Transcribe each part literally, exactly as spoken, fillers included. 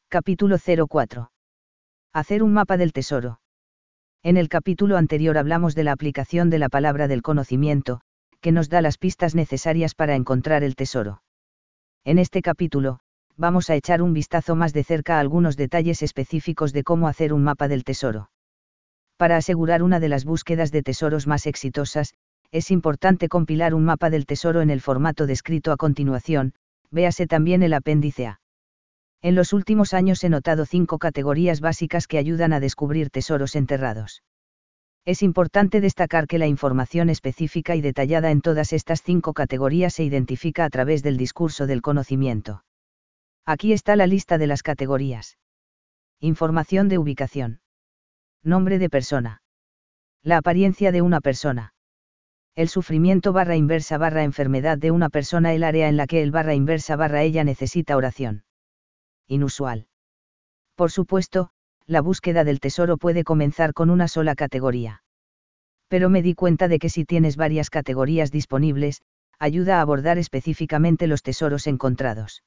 Capítulo cero cuatro. Hacer un mapa del tesoro. En el capítulo anterior hablamos de la aplicación de la palabra del conocimiento, que nos da las pistas necesarias para encontrar el tesoro. En este capítulo, vamos a echar un vistazo más de cerca a algunos detalles específicos de cómo hacer un mapa del tesoro. Para asegurar una de las búsquedas de tesoros más exitosas, es importante compilar un mapa del tesoro en el formato descrito a continuación, véase también el apéndice A. En los últimos años he notado cinco categorías básicas que ayudan a descubrir tesoros enterrados. Es importante destacar que la información específica y detallada en todas estas cinco categorías se identifica a través del discurso del conocimiento. Aquí está la lista de las categorías. Información de ubicación. Nombre de persona. La apariencia de una persona. El sufrimiento barra inversa barra enfermedad de una persona. El área en la que el barra inversa barra ella necesita oración. Inusual. Por supuesto, la búsqueda del tesoro puede comenzar con una sola categoría. Pero me di cuenta de que si tienes varias categorías disponibles, ayuda a abordar específicamente los tesoros encontrados.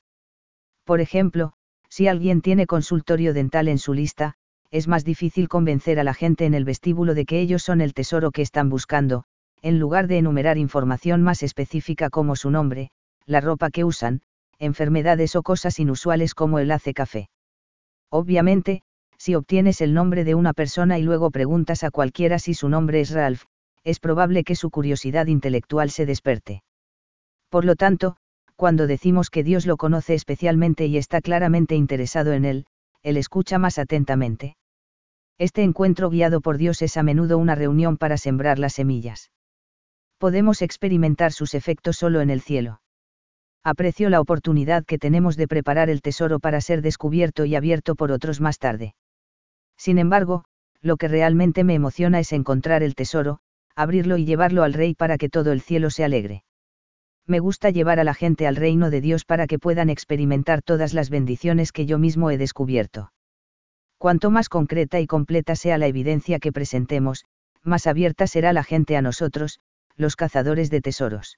Por ejemplo, si alguien tiene consultorio dental en su lista, es más difícil convencer a la gente en el vestíbulo de que ellos son el tesoro que están buscando, en lugar de enumerar información más específica como su nombre, la ropa que usan, enfermedades o cosas inusuales como el hace café. Obviamente, si obtienes el nombre de una persona y luego preguntas a cualquiera si su nombre es Ralph, es probable que su curiosidad intelectual se desperte. Por lo tanto, cuando decimos que Dios lo conoce especialmente y está claramente interesado en él, él escucha más atentamente. Este encuentro guiado por Dios es a menudo una reunión para sembrar las semillas. Podemos experimentar sus efectos solo en el cielo. Aprecio la oportunidad que tenemos de preparar el tesoro para ser descubierto y abierto por otros más tarde. Sin embargo, lo que realmente me emociona es encontrar el tesoro, abrirlo y llevarlo al Rey para que todo el cielo se alegre. Me gusta llevar a la gente al reino de Dios para que puedan experimentar todas las bendiciones que yo mismo he descubierto. Cuanto más concreta y completa sea la evidencia que presentemos, más abierta será la gente a nosotros, los cazadores de tesoros.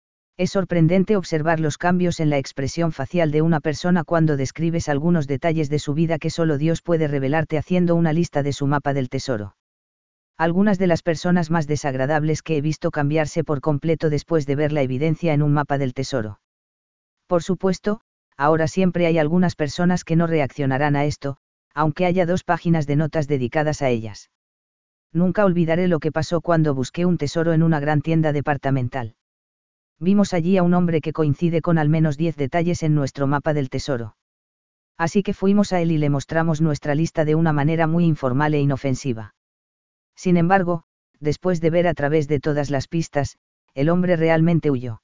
Es sorprendente observar los cambios en la expresión facial de una persona cuando describes algunos detalles de su vida que solo Dios puede revelarte haciendo una lista de su mapa del tesoro. Algunas de las personas más desagradables que he visto cambiarse por completo después de ver la evidencia en un mapa del tesoro. Por supuesto, ahora siempre hay algunas personas que no reaccionarán a esto, aunque haya dos páginas de notas dedicadas a ellas. Nunca olvidaré lo que pasó cuando busqué un tesoro en una gran tienda departamental. Vimos allí a un hombre que coincide con al menos diez detalles en nuestro mapa del tesoro. Así que fuimos a él y le mostramos nuestra lista de una manera muy informal e inofensiva. Sin embargo, después de ver a través de todas las pistas, el hombre realmente huyó.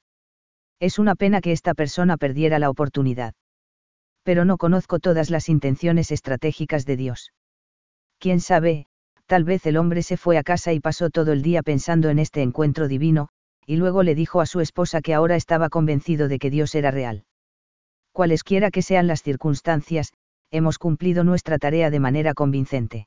Es una pena que esta persona perdiera la oportunidad. Pero no conozco todas las intenciones estratégicas de Dios. Quién sabe, tal vez el hombre se fue a casa y pasó todo el día pensando en este encuentro divino, y luego le dijo a su esposa que ahora estaba convencido de que Dios era real. Cualesquiera que sean las circunstancias, hemos cumplido nuestra tarea de manera convincente.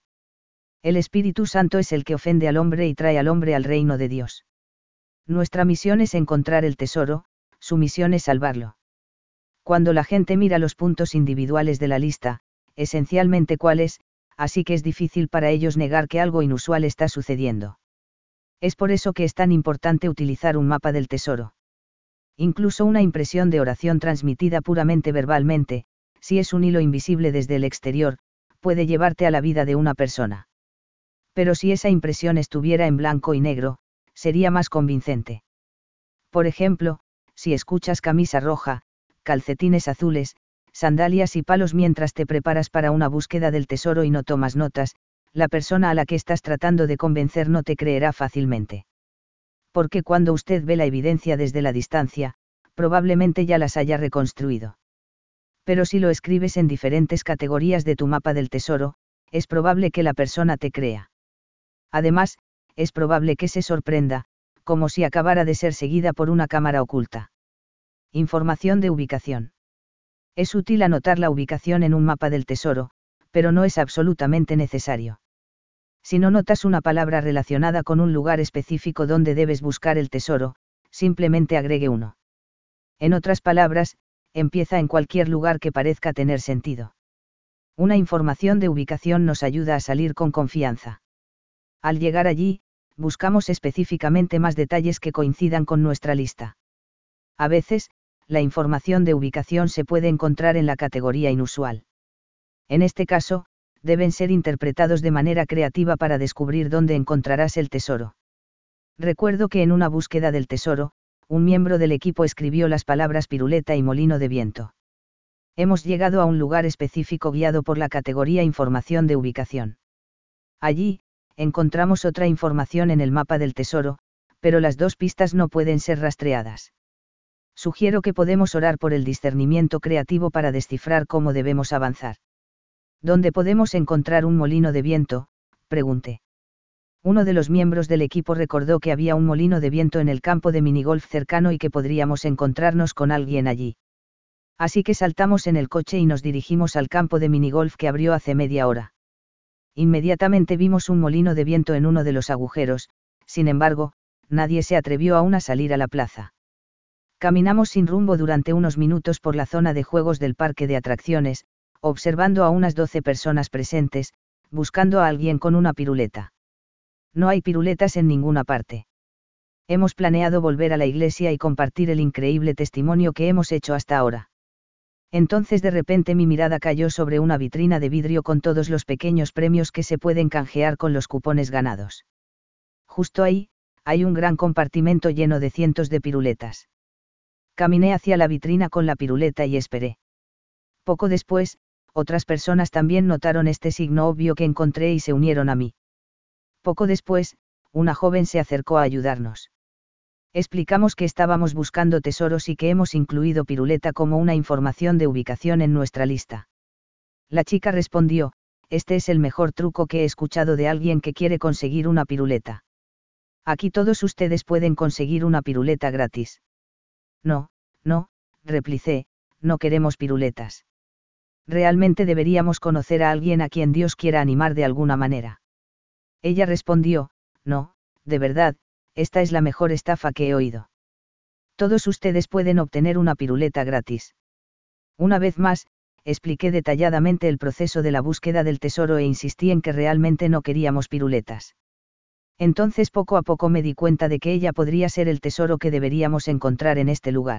El Espíritu Santo es el que ofende al hombre y trae al hombre al reino de Dios. Nuestra misión es encontrar el tesoro, su misión es salvarlo. Cuando la gente mira los puntos individuales de la lista, esencialmente cuáles, así que es difícil para ellos negar que algo inusual está sucediendo. Es por eso que es tan importante utilizar un mapa del tesoro. Incluso una impresión de oración transmitida puramente verbalmente, si es un hilo invisible desde el exterior, puede llevarte a la vida de una persona. Pero si esa impresión estuviera en blanco y negro, sería más convincente. Por ejemplo, si escuchas camisa roja, calcetines azules, sandalias y palos mientras te preparas para una búsqueda del tesoro y no tomas notas, la persona a la que estás tratando de convencer no te creerá fácilmente. Porque cuando usted ve la evidencia desde la distancia, probablemente ya las haya reconstruido. Pero si lo escribes en diferentes categorías de tu mapa del tesoro, es probable que la persona te crea. Además, es probable que se sorprenda, como si acabara de ser seguida por una cámara oculta. Información de ubicación. Es útil anotar la ubicación en un mapa del tesoro, pero no es absolutamente necesario. Si no notas una palabra relacionada con un lugar específico donde debes buscar el tesoro, simplemente agregue uno. En otras palabras, empieza en cualquier lugar que parezca tener sentido. Una información de ubicación nos ayuda a salir con confianza. Al llegar allí, buscamos específicamente más detalles que coincidan con nuestra lista. A veces, la información de ubicación se puede encontrar en la categoría inusual. En este caso, deben ser interpretados de manera creativa para descubrir dónde encontrarás el tesoro. Recuerdo que en una búsqueda del tesoro, un miembro del equipo escribió las palabras piruleta y molino de viento. Hemos llegado a un lugar específico guiado por la categoría información de ubicación. Allí, encontramos otra información en el mapa del tesoro, pero las dos pistas no pueden ser rastreadas. Sugiero que podemos orar por el discernimiento creativo para descifrar cómo debemos avanzar. ¿Dónde podemos encontrar un molino de viento?, pregunté. Uno de los miembros del equipo recordó que había un molino de viento en el campo de minigolf cercano y que podríamos encontrarnos con alguien allí. Así que saltamos en el coche y nos dirigimos al campo de minigolf que abrió hace media hora. Inmediatamente vimos un molino de viento en uno de los agujeros, sin embargo, nadie se atrevió aún a salir a la plaza. Caminamos sin rumbo durante unos minutos por la zona de juegos del parque de atracciones, observando a unas doce personas presentes, buscando a alguien con una piruleta. No hay piruletas en ninguna parte. Hemos planeado volver a la iglesia y compartir el increíble testimonio que hemos hecho hasta ahora. Entonces de repente mi mirada cayó sobre una vitrina de vidrio con todos los pequeños premios que se pueden canjear con los cupones ganados. Justo ahí, hay un gran compartimento lleno de cientos de piruletas. Caminé hacia la vitrina con la piruleta y esperé. Poco después, otras personas también notaron este signo obvio que encontré y se unieron a mí. Poco después, una joven se acercó a ayudarnos. Explicamos que estábamos buscando tesoros y que hemos incluido piruleta como una información de ubicación en nuestra lista. La chica respondió, este es el mejor truco que he escuchado de alguien que quiere conseguir una piruleta. Aquí todos ustedes pueden conseguir una piruleta gratis. No, no, replicé, no queremos piruletas. Realmente deberíamos conocer a alguien a quien Dios quiera animar de alguna manera. Ella respondió, no, de verdad, esta es la mejor estafa que he oído. Todos ustedes pueden obtener una piruleta gratis. Una vez más, expliqué detalladamente el proceso de la búsqueda del tesoro e insistí en que realmente no queríamos piruletas. Entonces poco a poco me di cuenta de que ella podría ser el tesoro que deberíamos encontrar en este lugar.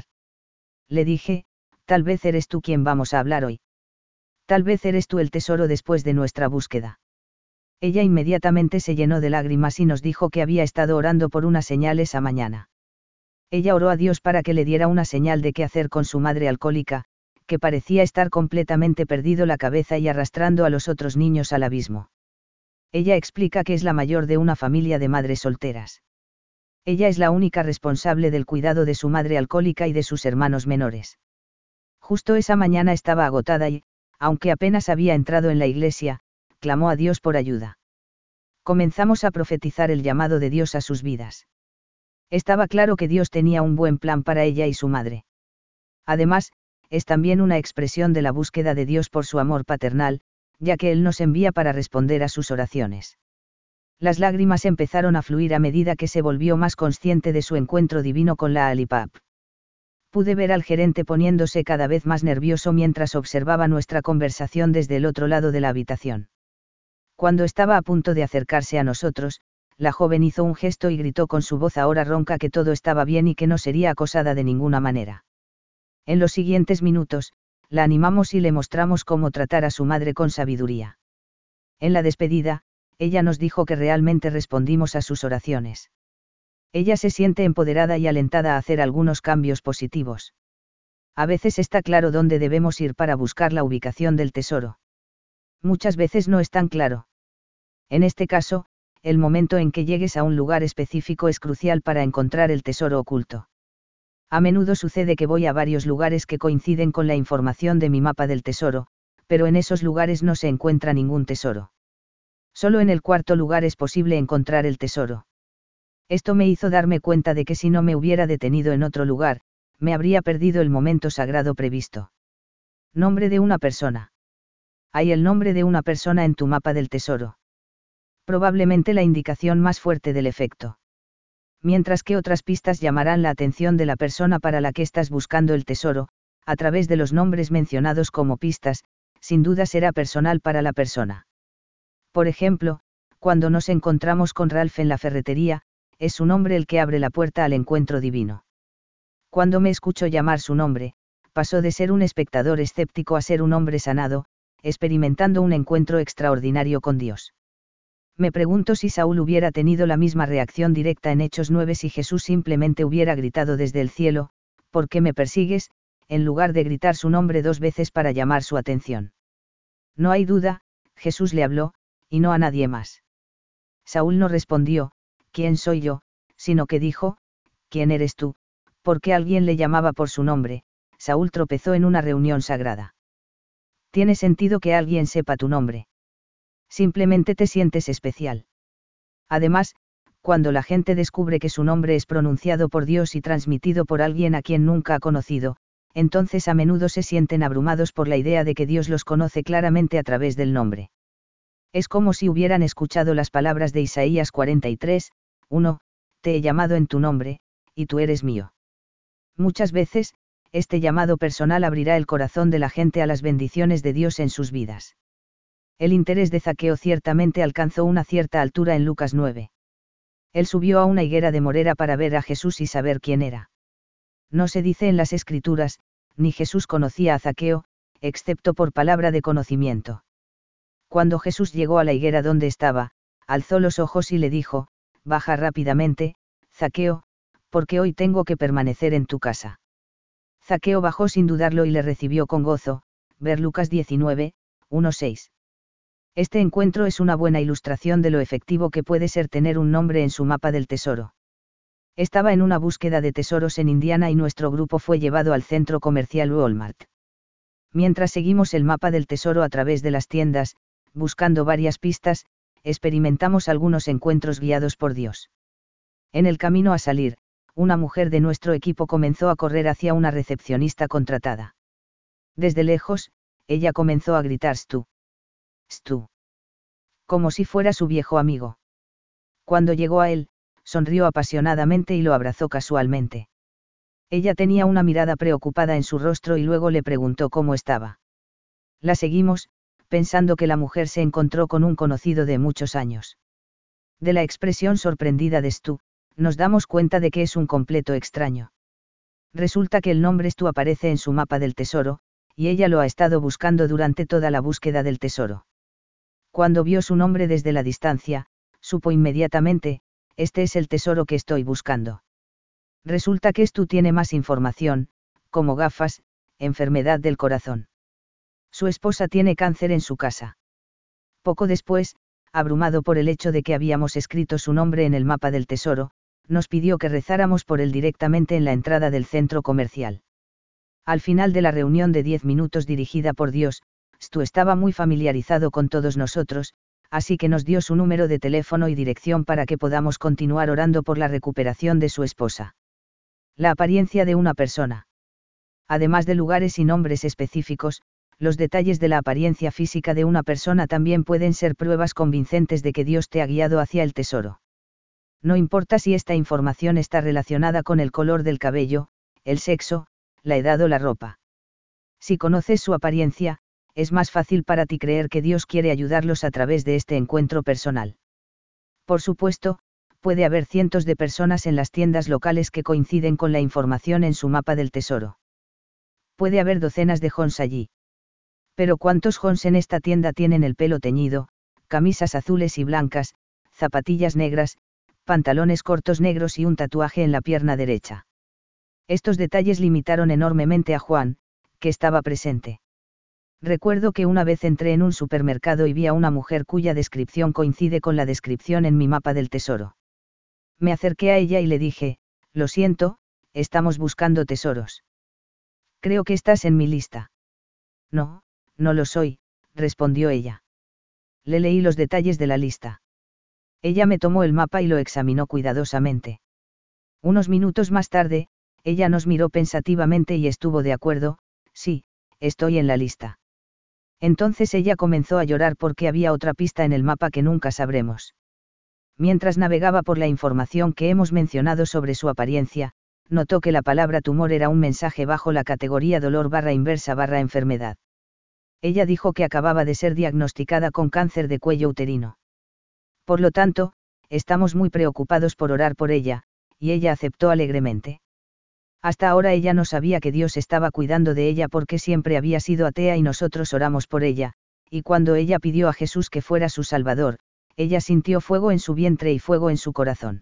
Le dije, tal vez eres tú quien vamos a hablar hoy. Tal vez eres tú el tesoro después de nuestra búsqueda. Ella inmediatamente se llenó de lágrimas y nos dijo que había estado orando por una señal esa mañana. Ella oró a Dios para que le diera una señal de qué hacer con su madre alcohólica, que parecía estar completamente perdido la cabeza y arrastrando a los otros niños al abismo. Ella explica que es la mayor de una familia de madres solteras. Ella es la única responsable del cuidado de su madre alcohólica y de sus hermanos menores. Justo esa mañana estaba agotada y, aunque apenas había entrado en la iglesia, clamó a Dios por ayuda. Comenzamos a profetizar el llamado de Dios a sus vidas. Estaba claro que Dios tenía un buen plan para ella y su madre. Además, es también una expresión de la búsqueda de Dios por su amor paternal, ya que Él nos envía para responder a sus oraciones. Las lágrimas empezaron a fluir a medida que se volvió más consciente de su encuentro divino con la Alipap. Pude ver al gerente poniéndose cada vez más nervioso mientras observaba nuestra conversación desde el otro lado de la habitación. Cuando estaba a punto de acercarse a nosotros, la joven hizo un gesto y gritó con su voz ahora ronca que todo estaba bien y que no sería acosada de ninguna manera. En los siguientes minutos, la animamos y le mostramos cómo tratar a su madre con sabiduría. En la despedida, ella nos dijo que realmente respondimos a sus oraciones. Ella se siente empoderada y alentada a hacer algunos cambios positivos. A veces está claro dónde debemos ir para buscar la ubicación del tesoro. Muchas veces no es tan claro. En este caso, el momento en que llegues a un lugar específico es crucial para encontrar el tesoro oculto. A menudo sucede que voy a varios lugares que coinciden con la información de mi mapa del tesoro, pero en esos lugares no se encuentra ningún tesoro. Solo en el cuarto lugar es posible encontrar el tesoro. Esto me hizo darme cuenta de que si no me hubiera detenido en otro lugar, me habría perdido el momento sagrado previsto. Nombre de una persona. Hay el nombre de una persona en tu mapa del tesoro. Probablemente la indicación más fuerte del efecto. Mientras que otras pistas llamarán la atención de la persona para la que estás buscando el tesoro, a través de los nombres mencionados como pistas, sin duda será personal para la persona. Por ejemplo, cuando nos encontramos con Ralph en la ferretería, es su nombre el que abre la puerta al encuentro divino. Cuando me escucho llamar su nombre, pasó de ser un espectador escéptico a ser un hombre sanado, experimentando un encuentro extraordinario con Dios. Me pregunto si Saúl hubiera tenido la misma reacción directa en Hechos nueve si Jesús simplemente hubiera gritado desde el cielo, ¿por qué me persigues?, en lugar de gritar su nombre dos veces para llamar su atención. No hay duda, Jesús le habló, y no a nadie más. Saúl no respondió, ¿quién soy yo?, sino que dijo, ¿quién eres tú?, porque alguien le llamaba por su nombre. Saúl tropezó en una reunión sagrada. Tiene sentido que alguien sepa tu nombre. Simplemente te sientes especial. Además, cuando la gente descubre que su nombre es pronunciado por Dios y transmitido por alguien a quien nunca ha conocido, entonces a menudo se sienten abrumados por la idea de que Dios los conoce claramente a través del nombre. Es como si hubieran escuchado las palabras de Isaías cuarenta y tres, uno, te he llamado en tu nombre, y tú eres mío. Muchas veces, este llamado personal abrirá el corazón de la gente a las bendiciones de Dios en sus vidas. El interés de Zaqueo ciertamente alcanzó una cierta altura en Lucas nueve. Él subió a una higuera de morera para ver a Jesús y saber quién era. No se dice en las Escrituras, ni Jesús conocía a Zaqueo, excepto por palabra de conocimiento. Cuando Jesús llegó a la higuera donde estaba, alzó los ojos y le dijo, baja rápidamente, Zaqueo, porque hoy tengo que permanecer en tu casa. Zaqueo bajó sin dudarlo y le recibió con gozo, ver Lucas diecinueve, uno a seis. Este encuentro es una buena ilustración de lo efectivo que puede ser tener un nombre en su mapa del tesoro. Estaba en una búsqueda de tesoros en Indiana y nuestro grupo fue llevado al centro comercial Walmart. Mientras seguimos el mapa del tesoro a través de las tiendas, buscando varias pistas, experimentamos algunos encuentros guiados por Dios. En el camino a salir, una mujer de nuestro equipo comenzó a correr hacia una recepcionista contratada. Desde lejos, ella comenzó a gritar Stu. Stu. Como si fuera su viejo amigo. Cuando llegó a él, sonrió apasionadamente y lo abrazó casualmente. Ella tenía una mirada preocupada en su rostro y luego le preguntó cómo estaba. La seguimos, pensando que la mujer se encontró con un conocido de muchos años. De la expresión sorprendida de Stu, nos damos cuenta de que es un completo extraño. Resulta que el nombre Stu aparece en su mapa del tesoro, y ella lo ha estado buscando durante toda la búsqueda del tesoro. Cuando vio su nombre desde la distancia, supo inmediatamente, este es el tesoro que estoy buscando. Resulta que Stu tiene más información, como gafas, enfermedad del corazón. Su esposa tiene cáncer en su casa. Poco después, abrumado por el hecho de que habíamos escrito su nombre en el mapa del tesoro, nos pidió que rezáramos por él directamente en la entrada del centro comercial. Al final de la reunión de diez minutos dirigida por Dios, Stu estaba muy familiarizado con todos nosotros, así que nos dio su número de teléfono y dirección para que podamos continuar orando por la recuperación de su esposa. La apariencia de una persona. Además de lugares y nombres específicos, los detalles de la apariencia física de una persona también pueden ser pruebas convincentes de que Dios te ha guiado hacia el tesoro. No importa si esta información está relacionada con el color del cabello, el sexo, la edad o la ropa. Si conoces su apariencia, es más fácil para ti creer que Dios quiere ayudarlos a través de este encuentro personal. Por supuesto, puede haber cientos de personas en las tiendas locales que coinciden con la información en su mapa del tesoro. Puede haber docenas de Jones allí. Pero ¿cuántos Jones en esta tienda tienen el pelo teñido, camisas azules y blancas, zapatillas negras, pantalones cortos negros y un tatuaje en la pierna derecha? Estos detalles limitaron enormemente a Juan, que estaba presente. Recuerdo que una vez entré en un supermercado y vi a una mujer cuya descripción coincide con la descripción en mi mapa del tesoro. Me acerqué a ella y le dije, lo siento, estamos buscando tesoros. Creo que estás en mi lista. No, no lo soy, respondió ella. Le leí los detalles de la lista. Ella me tomó el mapa y lo examinó cuidadosamente. Unos minutos más tarde, ella nos miró pensativamente y estuvo de acuerdo, sí, estoy en la lista. Entonces ella comenzó a llorar porque había otra pista en el mapa que nunca sabremos. Mientras navegaba por la información que hemos mencionado sobre su apariencia, notó que la palabra tumor era un mensaje bajo la categoría dolor barra inversa barra enfermedad. Ella dijo que acababa de ser diagnosticada con cáncer de cuello uterino. Por lo tanto, estamos muy preocupados por orar por ella, y ella aceptó alegremente. Hasta ahora ella no sabía que Dios estaba cuidando de ella porque siempre había sido atea y nosotros oramos por ella, y cuando ella pidió a Jesús que fuera su Salvador, ella sintió fuego en su vientre y fuego en su corazón.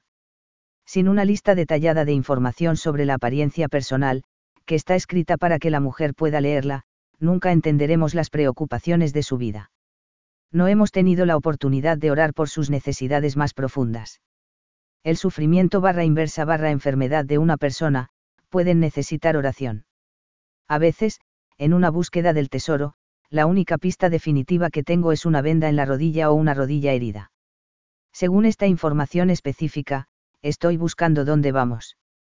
Sin una lista detallada de información sobre la apariencia personal, que está escrita para que la mujer pueda leerla, nunca entenderemos las preocupaciones de su vida. No hemos tenido la oportunidad de orar por sus necesidades más profundas. El sufrimiento barra inversa barra enfermedad de una persona, pueden necesitar oración. A veces, en una búsqueda del tesoro, la única pista definitiva que tengo es una venda en la rodilla o una rodilla herida. Según esta información específica, estoy buscando dónde vamos.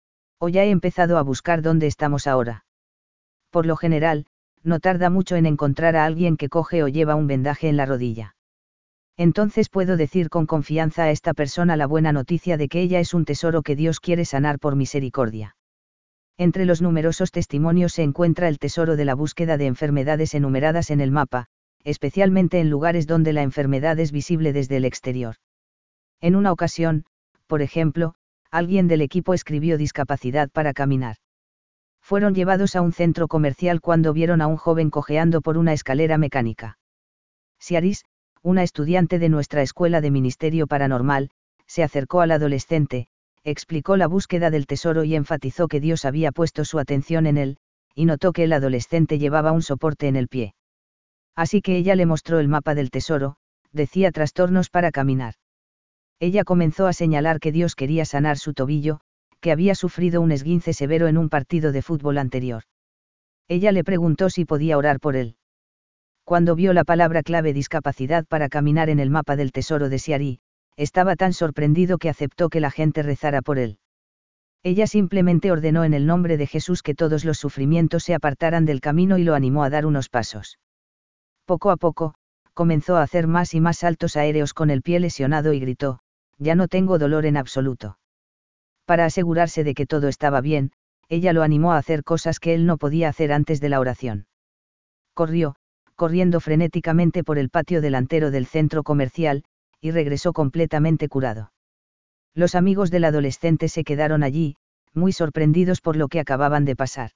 O ya he empezado a buscar dónde estamos ahora. Por lo general, no tarda mucho en encontrar a alguien que coge o lleva un vendaje en la rodilla. Entonces puedo decir con confianza a esta persona la buena noticia de que ella es un tesoro que Dios quiere sanar por misericordia. Entre los numerosos testimonios se encuentra el tesoro de la búsqueda de enfermedades enumeradas en el mapa, especialmente en lugares donde la enfermedad es visible desde el exterior. En una ocasión, por ejemplo, alguien del equipo escribió discapacidad para caminar. Fueron llevados a un centro comercial cuando vieron a un joven cojeando por una escalera mecánica. Siaris, una estudiante de nuestra escuela de ministerio paranormal, se acercó al adolescente, explicó la búsqueda del tesoro y enfatizó que Dios había puesto su atención en él, y notó que el adolescente llevaba un soporte en el pie. Así que ella le mostró el mapa del tesoro, decía trastornos para caminar. Ella comenzó a señalar que Dios quería sanar su tobillo, que había sufrido un esguince severo en un partido de fútbol anterior. Ella le preguntó si podía orar por él. Cuando vio la palabra clave discapacidad para caminar en el mapa del tesoro de Siari, estaba tan sorprendido que aceptó que la gente rezara por él. Ella simplemente ordenó en el nombre de Jesús que todos los sufrimientos se apartaran del camino y lo animó a dar unos pasos. Poco a poco, comenzó a hacer más y más saltos aéreos con el pie lesionado y gritó: «Ya no tengo dolor en absoluto». Para asegurarse de que todo estaba bien, ella lo animó a hacer cosas que él no podía hacer antes de la oración. Corrió, corriendo frenéticamente por el patio delantero del centro comercial, y regresó completamente curado. Los amigos del adolescente se quedaron allí, muy sorprendidos por lo que acababan de pasar.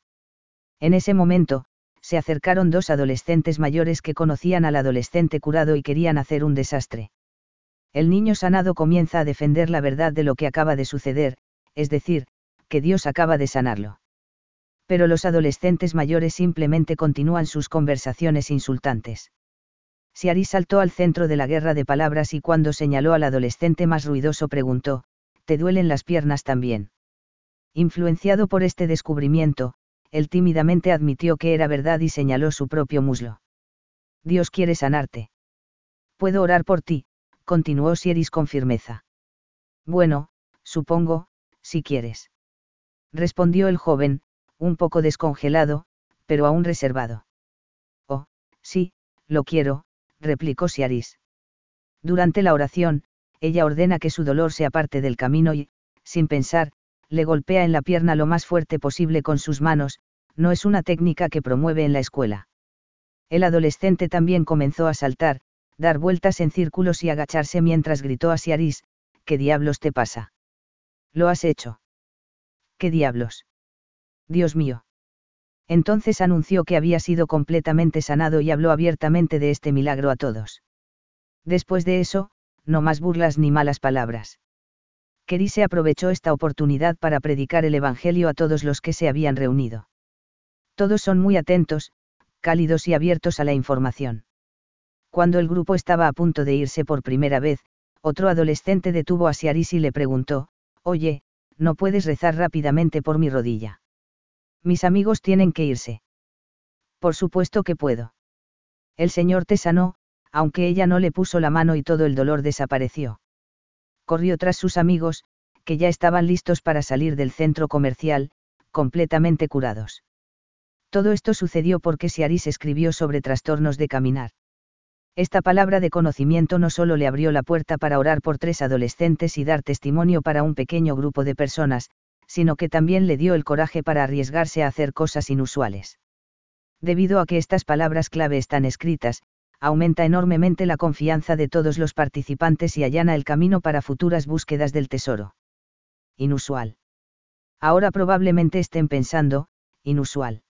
En ese momento, se acercaron dos adolescentes mayores que conocían al adolescente curado y querían hacer un desastre. El niño sanado comienza a defender la verdad de lo que acaba de suceder, es decir, que Dios acaba de sanarlo. Pero los adolescentes mayores simplemente continúan sus conversaciones insultantes. Siari saltó al centro de la guerra de palabras y cuando señaló al adolescente más ruidoso preguntó: «¿Te duelen las piernas también?». Influenciado por este descubrimiento, él tímidamente admitió que era verdad y señaló su propio muslo. «Dios quiere sanarte. Puedo orar por ti», continuó Sieris con firmeza. «Bueno, supongo, si quieres», respondió el joven, un poco descongelado, pero aún reservado. «Oh, sí, lo quiero», replicó Siaris. Durante la oración, ella ordena que su dolor se aparte del camino y, sin pensar, le golpea en la pierna lo más fuerte posible con sus manos. No es una técnica que promueve en la escuela. El adolescente también comenzó a saltar, dar vueltas en círculos y agacharse mientras gritó a Siaris: «¿Qué diablos te pasa? Lo has hecho». «¿Qué diablos? Dios mío». Entonces anunció que había sido completamente sanado y habló abiertamente de este milagro a todos. Después de eso, no más burlas ni malas palabras. Kerise aprovechó esta oportunidad para predicar el Evangelio a todos los que se habían reunido. Todos son muy atentos, cálidos y abiertos a la información. Cuando el grupo estaba a punto de irse por primera vez, otro adolescente detuvo a Siaris y le preguntó: «Oye, ¿no puedes rezar rápidamente por mi rodilla? Mis amigos tienen que irse». «Por supuesto que puedo. El Señor te sanó», aunque ella no le puso la mano y todo el dolor desapareció. Corrió tras sus amigos, que ya estaban listos para salir del centro comercial, completamente curados. Todo esto sucedió porque Siaris escribió sobre trastornos de caminar. Esta palabra de conocimiento no solo le abrió la puerta para orar por tres adolescentes y dar testimonio para un pequeño grupo de personas, sino que también le dio el coraje para arriesgarse a hacer cosas inusuales. Debido a que estas palabras clave están escritas, aumenta enormemente la confianza de todos los participantes y allana el camino para futuras búsquedas del tesoro. Inusual. Ahora probablemente estén pensando, inusual.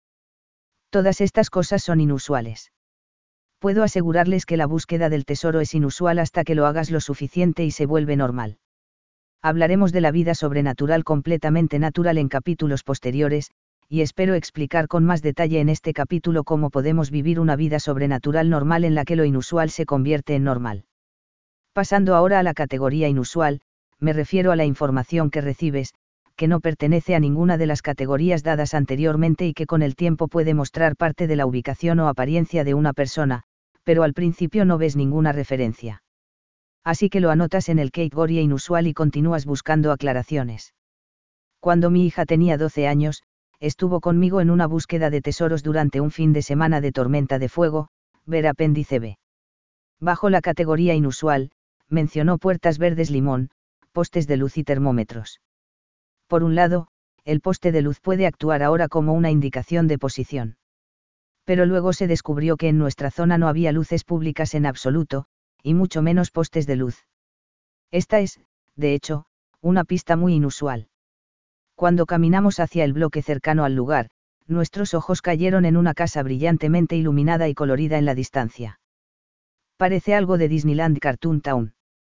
Todas estas cosas son inusuales. Puedo asegurarles que la búsqueda del tesoro es inusual hasta que lo hagas lo suficiente y se vuelve normal. Hablaremos de la vida sobrenatural completamente natural en capítulos posteriores, y espero explicar con más detalle en este capítulo cómo podemos vivir una vida sobrenatural normal en la que lo inusual se convierte en normal. Pasando ahora a la categoría inusual, me refiero a la información que recibes, que no pertenece a ninguna de las categorías dadas anteriormente y que con el tiempo puede mostrar parte de la ubicación o apariencia de una persona, pero al principio no ves ninguna referencia. Así que lo anotas en el categoría inusual y continúas buscando aclaraciones. Cuando mi hija tenía doce años, estuvo conmigo en una búsqueda de tesoros durante un fin de semana de tormenta de fuego, ver apéndice B. Bajo la categoría inusual, mencionó puertas verdes limón, postes de luz y termómetros. Por un lado, el poste de luz puede actuar ahora como una indicación de posición. Pero luego se descubrió que en nuestra zona no había luces públicas en absoluto, y mucho menos postes de luz. Esta es, de hecho, una pista muy inusual. Cuando caminamos hacia el bloque cercano al lugar, nuestros ojos cayeron en una casa brillantemente iluminada y colorida en la distancia. Parece algo de Disneyland Cartoon Town.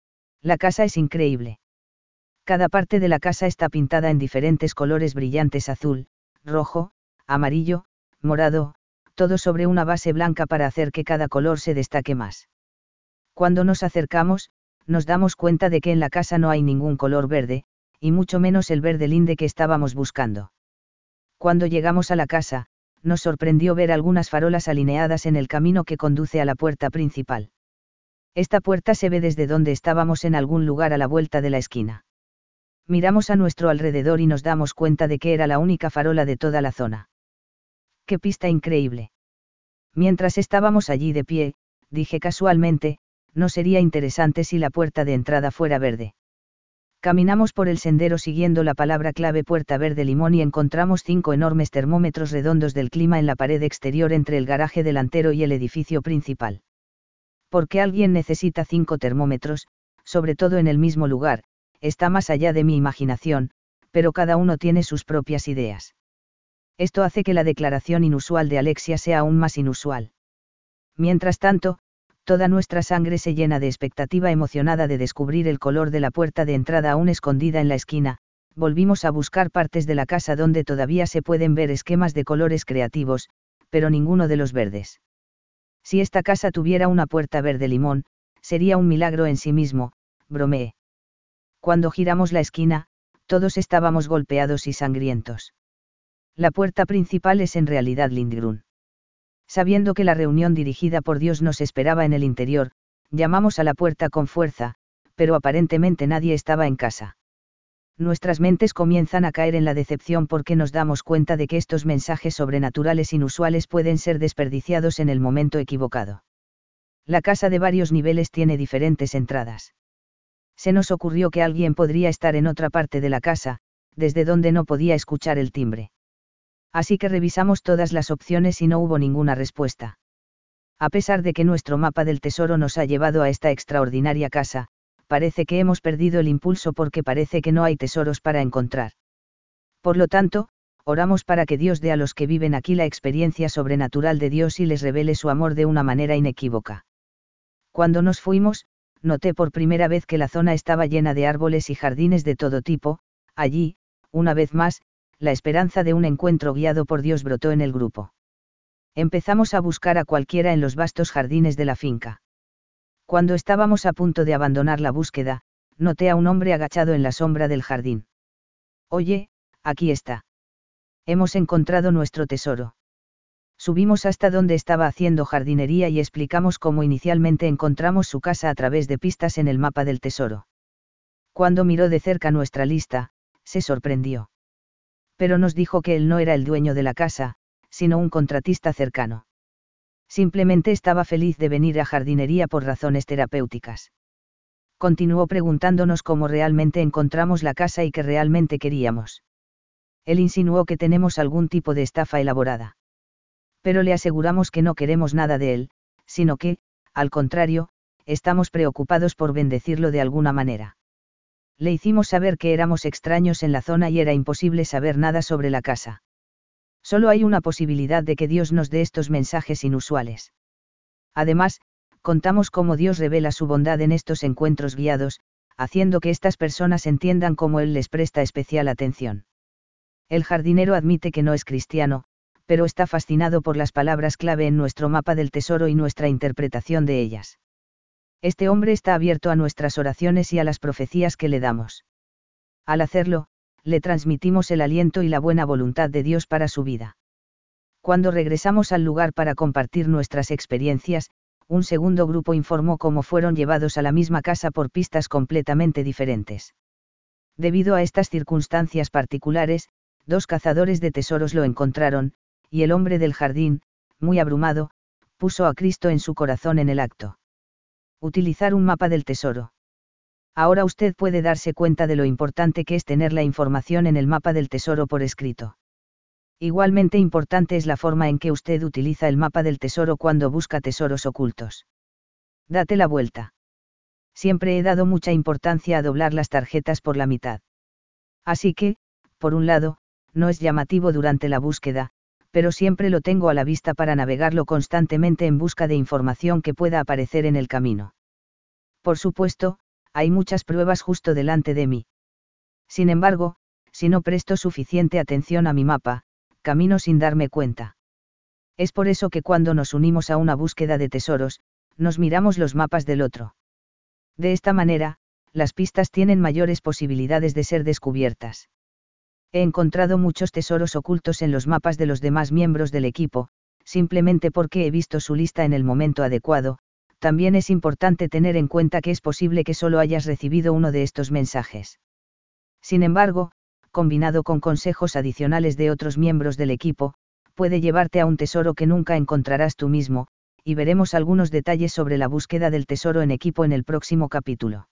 La casa es increíble. Cada parte de la casa está pintada en diferentes colores brillantes: azul, rojo, amarillo, morado, todo sobre una base blanca para hacer que cada color se destaque más. Cuando nos acercamos, nos damos cuenta de que en la casa no hay ningún color verde, y mucho menos el verde linde que estábamos buscando. Cuando llegamos a la casa, nos sorprendió ver algunas farolas alineadas en el camino que conduce a la puerta principal. Esta puerta se ve desde donde estábamos en algún lugar a la vuelta de la esquina. Miramos a nuestro alrededor y nos damos cuenta de que era la única farola de toda la zona. ¡Qué pista increíble! Mientras estábamos allí de pie, dije casualmente, ¿no sería interesante si la puerta de entrada fuera verde? Caminamos por el sendero siguiendo la palabra clave puerta verde limón y encontramos cinco enormes termómetros redondos del clima en la pared exterior entre el garaje delantero y el edificio principal. ¿Por qué alguien necesita cinco termómetros, sobre todo en el mismo lugar? Está más allá de mi imaginación, pero cada uno tiene sus propias ideas. Esto hace que la declaración inusual de Alexia sea aún más inusual. Mientras tanto, toda nuestra sangre se llena de expectativa emocionada de descubrir el color de la puerta de entrada aún escondida en la esquina. Volvimos a buscar partes de la casa donde todavía se pueden ver esquemas de colores creativos, pero ninguno de los verdes. Si esta casa tuviera una puerta verde limón, sería un milagro en sí mismo, bromeé. Cuando giramos la esquina, todos estábamos golpeados y sangrientos. La puerta principal es en realidad Lindgrun. Sabiendo que la reunión dirigida por Dios nos esperaba en el interior, llamamos a la puerta con fuerza, pero aparentemente nadie estaba en casa. Nuestras mentes comienzan a caer en la decepción porque nos damos cuenta de que estos mensajes sobrenaturales inusuales pueden ser desperdiciados en el momento equivocado. La casa de varios niveles tiene diferentes entradas. Se nos ocurrió que alguien podría estar en otra parte de la casa, desde donde no podía escuchar el timbre. Así que revisamos todas las opciones y no hubo ninguna respuesta. A pesar de que nuestro mapa del tesoro nos ha llevado a esta extraordinaria casa, parece que hemos perdido el impulso porque parece que no hay tesoros para encontrar. Por lo tanto, oramos para que Dios dé a los que viven aquí la experiencia sobrenatural de Dios y les revele su amor de una manera inequívoca. Cuando nos fuimos, noté por primera vez que la zona estaba llena de árboles y jardines de todo tipo. Allí, una vez más, la esperanza de un encuentro guiado por Dios brotó en el grupo. Empezamos a buscar a cualquiera en los vastos jardines de la finca. Cuando estábamos a punto de abandonar la búsqueda, noté a un hombre agachado en la sombra del jardín. Oye, aquí está. Hemos encontrado nuestro tesoro. Subimos hasta donde estaba haciendo jardinería y explicamos cómo inicialmente encontramos su casa a través de pistas en el mapa del tesoro. Cuando miró de cerca nuestra lista, se sorprendió. Pero nos dijo que él no era el dueño de la casa, sino un contratista cercano. Simplemente estaba feliz de venir a jardinería por razones terapéuticas. Continuó preguntándonos cómo realmente encontramos la casa y qué realmente queríamos. Él insinuó que tenemos algún tipo de estafa elaborada. Pero le aseguramos que no queremos nada de él, sino que, al contrario, estamos preocupados por bendecirlo de alguna manera. Le hicimos saber que éramos extraños en la zona y era imposible saber nada sobre la casa. Solo hay una posibilidad de que Dios nos dé estos mensajes inusuales. Además, contamos cómo Dios revela su bondad en estos encuentros guiados, haciendo que estas personas entiendan cómo Él les presta especial atención. El jardinero admite que no es cristiano, pero está fascinado por las palabras clave en nuestro mapa del tesoro y nuestra interpretación de ellas. Este hombre está abierto a nuestras oraciones y a las profecías que le damos. Al hacerlo, le transmitimos el aliento y la buena voluntad de Dios para su vida. Cuando regresamos al lugar para compartir nuestras experiencias, un segundo grupo informó cómo fueron llevados a la misma casa por pistas completamente diferentes. Debido a estas circunstancias particulares, dos cazadores de tesoros lo encontraron, y el hombre del jardín, muy abrumado, puso a Cristo en su corazón en el acto. Utilizar un mapa del tesoro. Ahora usted puede darse cuenta de lo importante que es tener la información en el mapa del tesoro por escrito. Igualmente importante es la forma en que usted utiliza el mapa del tesoro cuando busca tesoros ocultos. Date la vuelta. Siempre he dado mucha importancia a doblar las tarjetas por la mitad. Así que, por un lado, no es llamativo durante la búsqueda, pero siempre lo tengo a la vista para navegarlo constantemente en busca de información que pueda aparecer en el camino. Por supuesto, hay muchas pruebas justo delante de mí. Sin embargo, si no presto suficiente atención a mi mapa, camino sin darme cuenta. Es por eso que cuando nos unimos a una búsqueda de tesoros, nos miramos los mapas del otro. De esta manera, las pistas tienen mayores posibilidades de ser descubiertas. He encontrado muchos tesoros ocultos en los mapas de los demás miembros del equipo, simplemente porque he visto su lista en el momento adecuado. También es importante tener en cuenta que es posible que solo hayas recibido uno de estos mensajes. Sin embargo, combinado con consejos adicionales de otros miembros del equipo, puede llevarte a un tesoro que nunca encontrarás tú mismo, y veremos algunos detalles sobre la búsqueda del tesoro en equipo en el próximo capítulo.